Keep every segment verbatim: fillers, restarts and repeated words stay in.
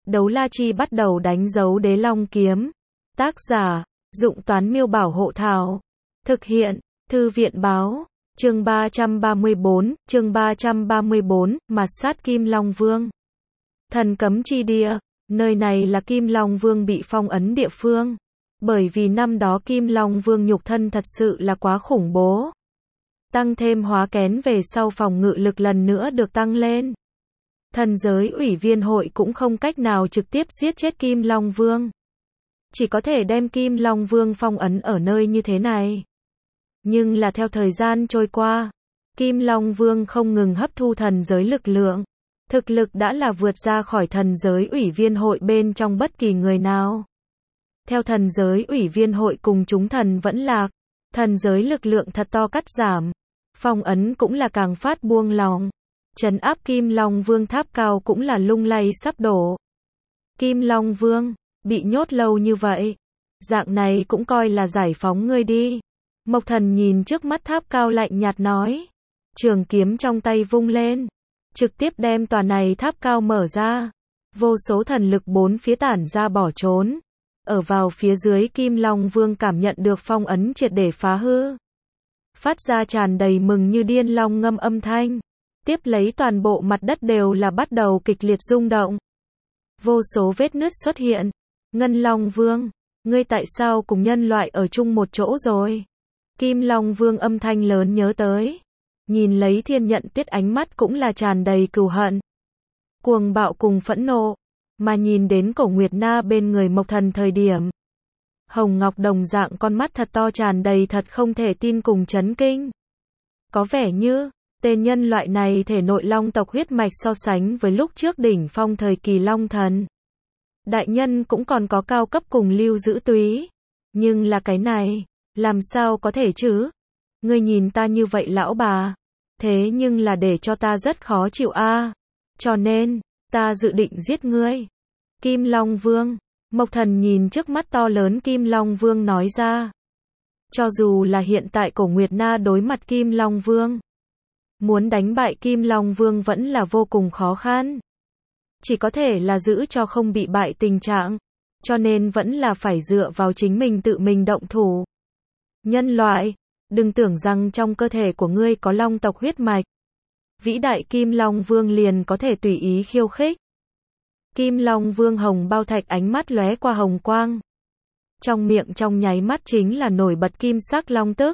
Đấu La Chi bắt đầu đánh dấu Đế Long kiếm. Tác giả, Dụng Toán Miêu Bảo Hộ Thảo. Thực hiện, Thư viện Báo. Chương ba trăm ba mươi bốn, chương ba trăm ba mươi bốn, Mạt sát Kim Long Vương. Thần cấm chi địa, nơi này là Kim Long Vương bị phong ấn địa phương. Bởi vì năm đó Kim Long Vương nhục thân thật sự là quá khủng bố. Tăng thêm hóa kén về sau phòng ngự lực lần nữa được tăng lên. Thần giới ủy viên hội cũng không cách nào trực tiếp giết chết Kim Long Vương. Chỉ có thể đem Kim Long Vương phong ấn ở nơi như thế này. Nhưng là theo thời gian trôi qua, Kim Long Vương không ngừng hấp thu thần giới lực lượng. Thực lực đã là vượt ra khỏi thần giới ủy viên hội bên trong bất kỳ người nào. Theo thần giới ủy viên hội cùng chúng thần vẫn lạc, thần giới lực lượng thật to cắt giảm. Phong ấn cũng là càng phát buông lòng. Trấn áp Kim Long Vương tháp cao cũng là lung lay sắp đổ. Kim Long Vương, bị nhốt lâu như vậy. Dạng này cũng coi là giải phóng ngươi đi. Mộc Thần nhìn trước mắt tháp cao lạnh nhạt nói. Trường kiếm trong tay vung lên. Trực tiếp đem tòa này tháp cao mở ra. Vô số thần lực bốn phía tản ra bỏ trốn. Ở vào phía dưới Kim Long Vương cảm nhận được phong ấn triệt để phá hư. Phát ra tràn đầy mừng như điên long ngâm âm thanh. Tiếp lấy toàn bộ mặt đất đều là bắt đầu kịch liệt rung động. Vô số vết nứt xuất hiện. Ngân Long Vương, ngươi tại sao cùng nhân loại ở chung một chỗ rồi? Kim Long Vương âm thanh lớn nhớ tới. Nhìn lấy Thiên Nhận Tuyết ánh mắt cũng là tràn đầy cừu hận. Cuồng bạo cùng phẫn nộ. Mà nhìn đến Cổ Nguyệt Na bên người Mộc Thần thời điểm. Hồng Ngọc đồng dạng con mắt thật to tràn đầy thật không thể tin cùng chấn kinh. Có vẻ như, tên nhân loại này thể nội long tộc huyết mạch so sánh với lúc trước đỉnh phong thời kỳ long thần. Đại nhân cũng còn có cao cấp cùng lưu giữ túy. Nhưng là cái này, làm sao có thể chứ? Ngươi nhìn ta như vậy lão bà. Thế nhưng là để cho ta rất khó chịu a. À. Cho nên, ta dự định giết ngươi. Kim Long Vương. Mộc Thần nhìn trước mắt to lớn Kim Long Vương nói ra. Cho dù là hiện tại Cổ Nguyệt Na đối mặt Kim Long Vương. Muốn đánh bại Kim Long Vương vẫn là vô cùng khó khăn. Chỉ có thể là giữ cho không bị bại tình trạng. Cho nên vẫn là phải dựa vào chính mình tự mình động thủ. Nhân loại, đừng tưởng rằng trong cơ thể của ngươi có long tộc huyết mạch. Vĩ đại Kim Long Vương liền có thể tùy ý khiêu khích. Kim Long Vương hồng bao thạch ánh mắt lóe qua hồng quang. Trong miệng trong nháy mắt chính là nổi bật kim sắc long tức.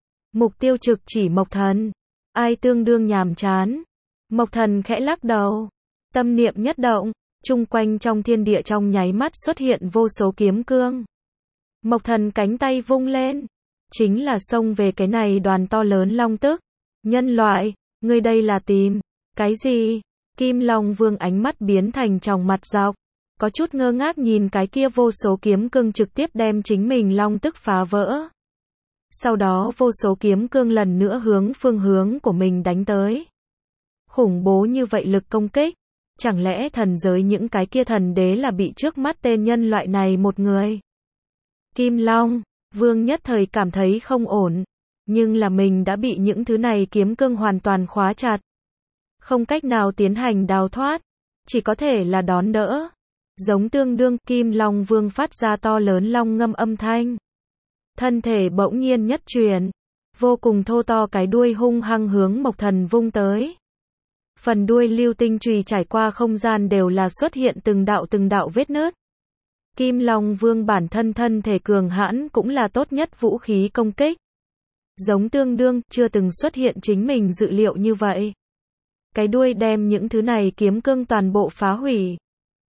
Mục tiêu trực chỉ Mộc Thần. Ai tương đương nhàm chán. Mộc Thần khẽ lắc đầu. Tâm niệm nhất động, chung quanh trong thiên địa trong nháy mắt xuất hiện vô số kiếm cương. Mộc Thần cánh tay vung lên. Chính là xông về cái này đoàn to lớn long tức. Nhân loại, ngươi đây là tìm cái gì? Kim Long Vương ánh mắt biến thành tròng mặt dọc. Có chút ngơ ngác nhìn cái kia vô số kiếm cương trực tiếp đem chính mình long tức phá vỡ. Sau đó vô số kiếm cương lần nữa hướng phương hướng của mình đánh tới. Khủng bố như vậy lực công kích. Chẳng lẽ thần giới những cái kia thần đế là bị trước mắt tên nhân loại này một người? Kim Long Vương nhất thời cảm thấy không ổn. Nhưng là mình đã bị những thứ này kiếm cương hoàn toàn khóa chặt. Không cách nào tiến hành đào thoát. Chỉ có thể là đón đỡ. Giống tương đương Kim Long Vương phát ra to lớn long ngâm âm thanh. Thân thể bỗng nhiên nhất chuyển. Vô cùng thô to cái đuôi hung hăng hướng Mộc Thần vung tới. Phần đuôi lưu tinh chùy trải qua không gian đều là xuất hiện từng đạo từng đạo vết nứt. Kim Long Vương bản thân thân thể cường hãn cũng là tốt nhất vũ khí công kích. Giống tương đương, chưa từng xuất hiện chính mình dự liệu như vậy. Cái đuôi đem những thứ này kiếm cương toàn bộ phá hủy.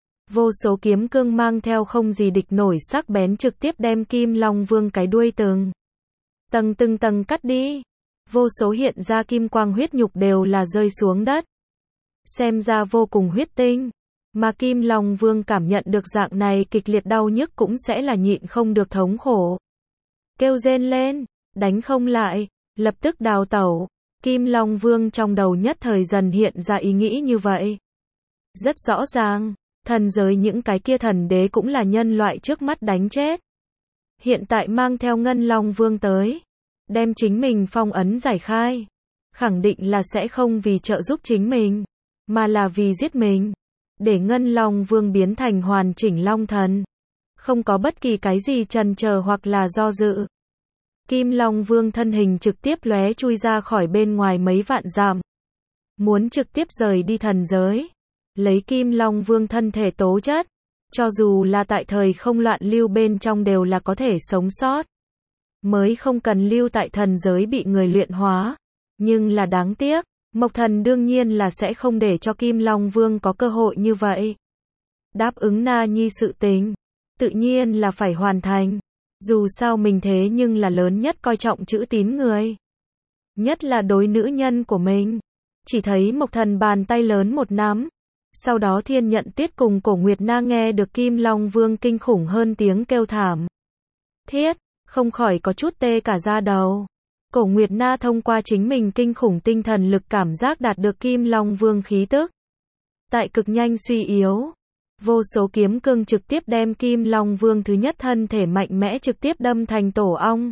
Vô số kiếm cương mang theo không gì địch nổi sắc bén trực tiếp đem Kim Long Vương cái đuôi từng tầng từng tầng cắt đi. Vô số hiện ra kim quang huyết nhục đều là rơi xuống đất. Xem ra vô cùng huyết tinh. Mà Kim Long Vương cảm nhận được dạng này kịch liệt đau nhức cũng sẽ là nhịn không được thống khổ. Kêu rên lên, đánh không lại, lập tức đào tẩu. Kim Long Vương trong đầu nhất thời dần hiện ra ý nghĩ như vậy. Rất rõ ràng, thần giới những cái kia thần đế cũng là nhân loại trước mắt đánh chết. Hiện tại mang theo Ngân Long Vương tới, đem chính mình phong ấn giải khai. Khẳng định là sẽ không vì trợ giúp chính mình, mà là vì giết mình. để Ngân Long Vương biến thành hoàn chỉnh Long Thần. Không có bất kỳ cái gì chần chờ hoặc là do dự. Kim Long Vương thân hình trực tiếp lóe chui ra khỏi bên ngoài mấy vạn dặm. Muốn trực tiếp rời đi thần giới. Lấy Kim Long Vương thân thể tố chất. Cho dù là tại thời không loạn lưu bên trong đều là có thể sống sót. Mới không cần lưu tại thần giới bị người luyện hóa. Nhưng là đáng tiếc. Mộc Thần đương nhiên là sẽ không để cho Kim Long Vương có cơ hội như vậy. Đáp ứng Na Nhi sự tình. Tự nhiên là phải hoàn thành. Dù sao mình thế nhưng là lớn nhất coi trọng chữ tín người. Nhất là đối nữ nhân của mình. Chỉ thấy Mộc Thần bàn tay lớn một nắm. Sau đó Thiên Nhận Tiết cùng Cổ Nguyệt Na nghe được Kim Long Vương kinh khủng hơn tiếng kêu thảm thiết, không khỏi có chút tê cả da đầu. Cổ Nguyệt Na thông qua chính mình kinh khủng tinh thần lực cảm giác đạt được Kim Long Vương khí tức. Tại cực nhanh suy yếu. Vô số kiếm cương trực tiếp đem Kim Long Vương thứ nhất thân thể mạnh mẽ trực tiếp đâm thành tổ ong.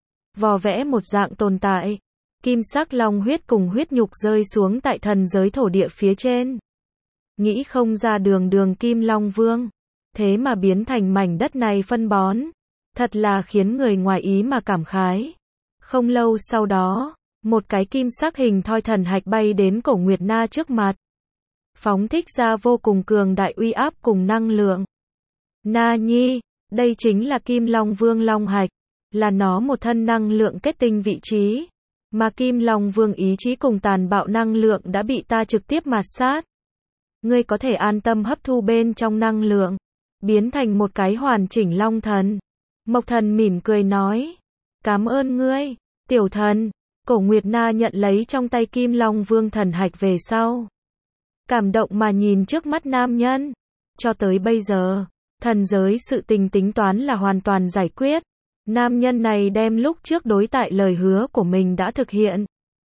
Vò vẽ một dạng tồn tại. Kim sắc long huyết cùng huyết nhục rơi xuống tại thần giới thổ địa phía trên. Nghĩ không ra đường đường Kim Long Vương. Thế mà biến thành mảnh đất này phân bón. Thật là khiến người ngoài ý mà cảm khái. Không lâu sau đó, một cái kim sắc hình thoi thần hạch bay đến Cổ Nguyệt Na trước mặt. Phóng thích ra vô cùng cường đại uy áp cùng năng lượng. Na Nhi, đây chính là Kim Long Vương Long Hạch, là nó một thân năng lượng kết tinh vị trí, mà Kim Long Vương ý chí cùng tàn bạo năng lượng đã bị ta trực tiếp mạt sát. Ngươi có thể an tâm hấp thu bên trong năng lượng, biến thành một cái hoàn chỉnh Long Thần. Mộc Thần mỉm cười nói, cảm ơn ngươi, tiểu thần. Cổ Nguyệt Na nhận lấy trong tay Kim Long Vương thần hạch về sau. Cảm động mà nhìn trước mắt nam nhân. Cho tới bây giờ, thần giới sự tình tính toán là hoàn toàn giải quyết. Nam nhân này đem lúc trước đối tại lời hứa của mình đã thực hiện.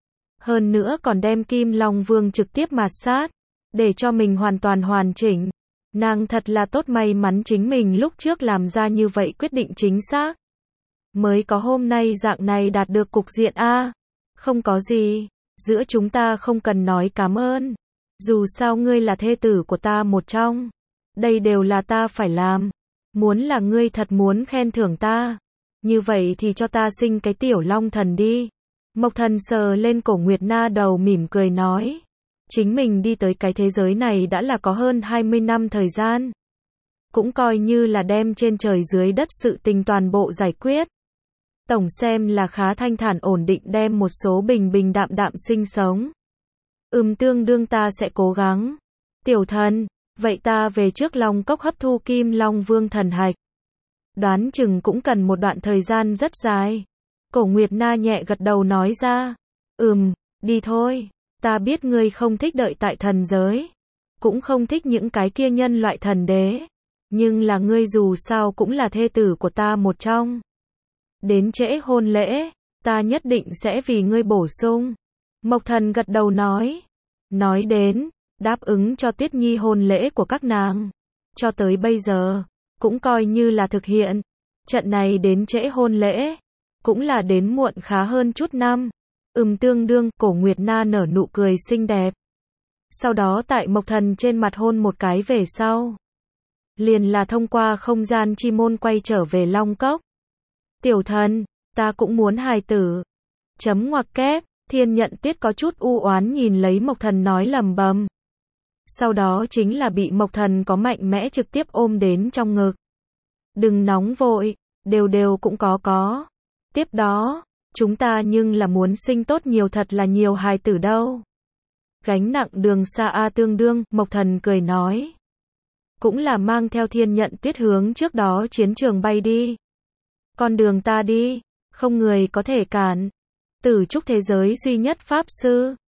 Hơn nữa còn đem Kim Long Vương trực tiếp mạt sát, để cho mình hoàn toàn hoàn chỉnh. Nàng thật là tốt, may mắn chính mình lúc trước làm ra như vậy quyết định chính xác. Mới có hôm nay dạng này đạt được cục diện A. Không có gì, giữa chúng ta không cần nói cảm ơn. Dù sao ngươi là thê tử của ta một trong. Đây đều là ta phải làm. Muốn là ngươi thật muốn khen thưởng ta. Như vậy thì cho ta sinh cái tiểu Long Thần đi. Mộc Thần sờ lên Cổ Nguyệt Na đầu mỉm cười nói. Chính mình đi tới cái thế giới này đã là có hơn hai mươi năm thời gian. Cũng coi như là đem trên trời dưới đất sự tình toàn bộ giải quyết. Tổng xem là khá thanh thản ổn định, đem một số bình bình đạm đạm sinh sống. Ừm, tương đương ta sẽ cố gắng. Tiểu thần, vậy ta về trước Long Cốc hấp thu Kim Long Vương thần hạch. Đoán chừng cũng cần một đoạn thời gian rất dài. Cổ Nguyệt Na nhẹ gật đầu nói ra. Ừm, đi thôi. Ta biết ngươi không thích đợi tại thần giới. Cũng không thích những cái kia nhân loại thần đế. Nhưng là ngươi dù sao cũng là thê tử của ta một trong. Đến trễ hôn lễ, ta nhất định sẽ vì ngươi bổ sung. Mộc Thần gật đầu nói. Nói đến, đáp ứng cho Tuyết Nhi hôn lễ của các nàng. Cho tới bây giờ, cũng coi như là thực hiện. Trận này đến trễ hôn lễ, cũng là đến muộn khá hơn chút năm. Ừm, tương đương. Cổ Nguyệt Na nở nụ cười xinh đẹp. Sau đó tại Mộc Thần trên mặt hôn một cái về sau. Liền là thông qua không gian chi môn quay trở về Long Cốc. Tiểu thần, ta cũng muốn hài tử. Chấm ngoặc kép, Thiên Nhận Tiết có chút u oán nhìn lấy Mộc Thần nói lầm bầm. Sau đó chính là bị Mộc Thần có mạnh mẽ trực tiếp ôm đến trong ngực. Đừng nóng vội, đều đều cũng có có. Tiếp đó, chúng ta nhưng là muốn sinh tốt nhiều, thật là nhiều hài tử đâu. Gánh nặng đường xa a, tương đương, Mộc Thần cười nói. Cũng là mang theo Thiên Nhận Tiết hướng trước đó chiến trường bay đi. Con đường ta đi, không người có thể cản. Tử trúc thế giới duy nhất pháp sư,